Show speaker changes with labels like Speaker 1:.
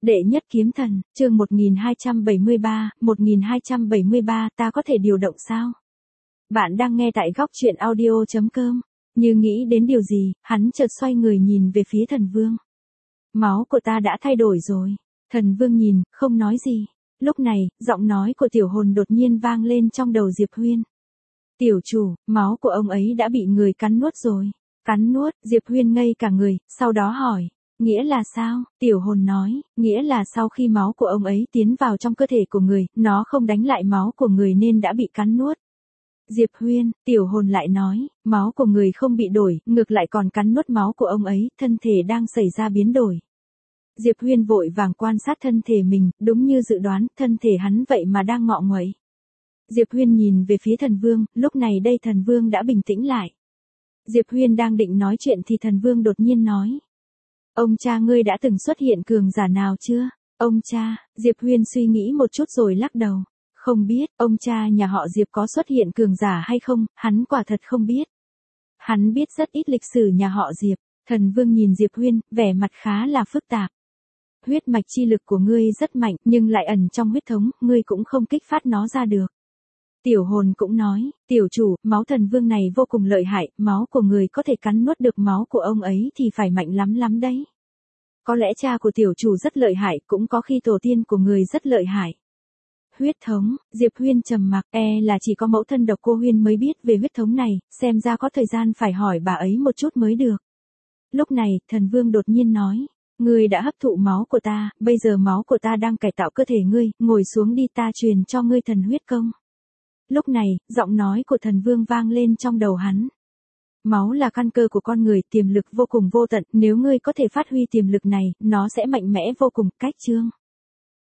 Speaker 1: Đệ nhất kiếm thần, chương 1273, ta có thể điều động sao? Bạn đang nghe tại góc truyện audio.com. Như nghĩ đến điều gì, hắn chợt xoay người nhìn về phía thần vương. Máu của ta đã thay đổi rồi. Thần vương nhìn, không nói gì. Lúc này, giọng nói của tiểu hồn đột nhiên vang lên trong đầu Diệp Huyên. Tiểu chủ, máu của ông ấy đã bị người cắn nuốt rồi. Cắn nuốt, Diệp Huyên ngây cả người, sau đó hỏi. Nghĩa là sao? Tiểu hồn nói, nghĩa là sau khi máu của ông ấy tiến vào trong cơ thể của người, nó không đánh lại máu của người nên đã bị cắn nuốt. Diệp Huyên, tiểu hồn lại nói, máu của người không bị đổi, ngược lại còn cắn nuốt máu của ông ấy, thân thể đang xảy ra biến đổi. Diệp Huyên vội vàng quan sát thân thể mình, đúng như dự đoán, thân thể hắn vậy mà đang ngọ nguậy. Diệp Huyên nhìn về phía thần vương, lúc này đây thần vương đã bình tĩnh lại. Diệp Huyên đang định nói chuyện thì thần vương đột nhiên nói. Ông cha ngươi đã từng xuất hiện cường giả nào chưa? Ông cha, Diệp Huyên suy nghĩ một chút rồi lắc đầu. Không biết, ông cha nhà họ Diệp có xuất hiện cường giả hay không, hắn quả thật không biết. Hắn biết rất ít lịch sử nhà họ Diệp. Thần vương nhìn Diệp Huyên, vẻ mặt khá là phức tạp. Huyết mạch chi lực của ngươi rất mạnh, nhưng lại ẩn trong huyết thống, ngươi cũng không kích phát nó ra được. Tiểu hồn cũng nói, tiểu chủ, máu thần vương này vô cùng lợi hại, máu của người có thể cắn nuốt được máu của ông ấy thì phải mạnh lắm lắm đấy. Có lẽ cha của tiểu chủ rất lợi hại, cũng có khi tổ tiên của người rất lợi hại. Huyết thống, Diệp Huyên trầm mặc, là chỉ có mẫu thân Độc Cô Huyên mới biết về huyết thống này, xem ra có thời gian phải hỏi bà ấy một chút mới được. Lúc này, thần vương đột nhiên nói, ngươi đã hấp thụ máu của ta, bây giờ máu của ta đang cải tạo cơ thể ngươi, ngồi xuống đi ta truyền cho ngươi thần huyết công. Lúc này, giọng nói của thần vương vang lên trong đầu hắn. Máu là căn cơ của con người, tiềm lực vô cùng vô tận, nếu ngươi có thể phát huy tiềm lực này, nó sẽ mạnh mẽ vô cùng. Cách chương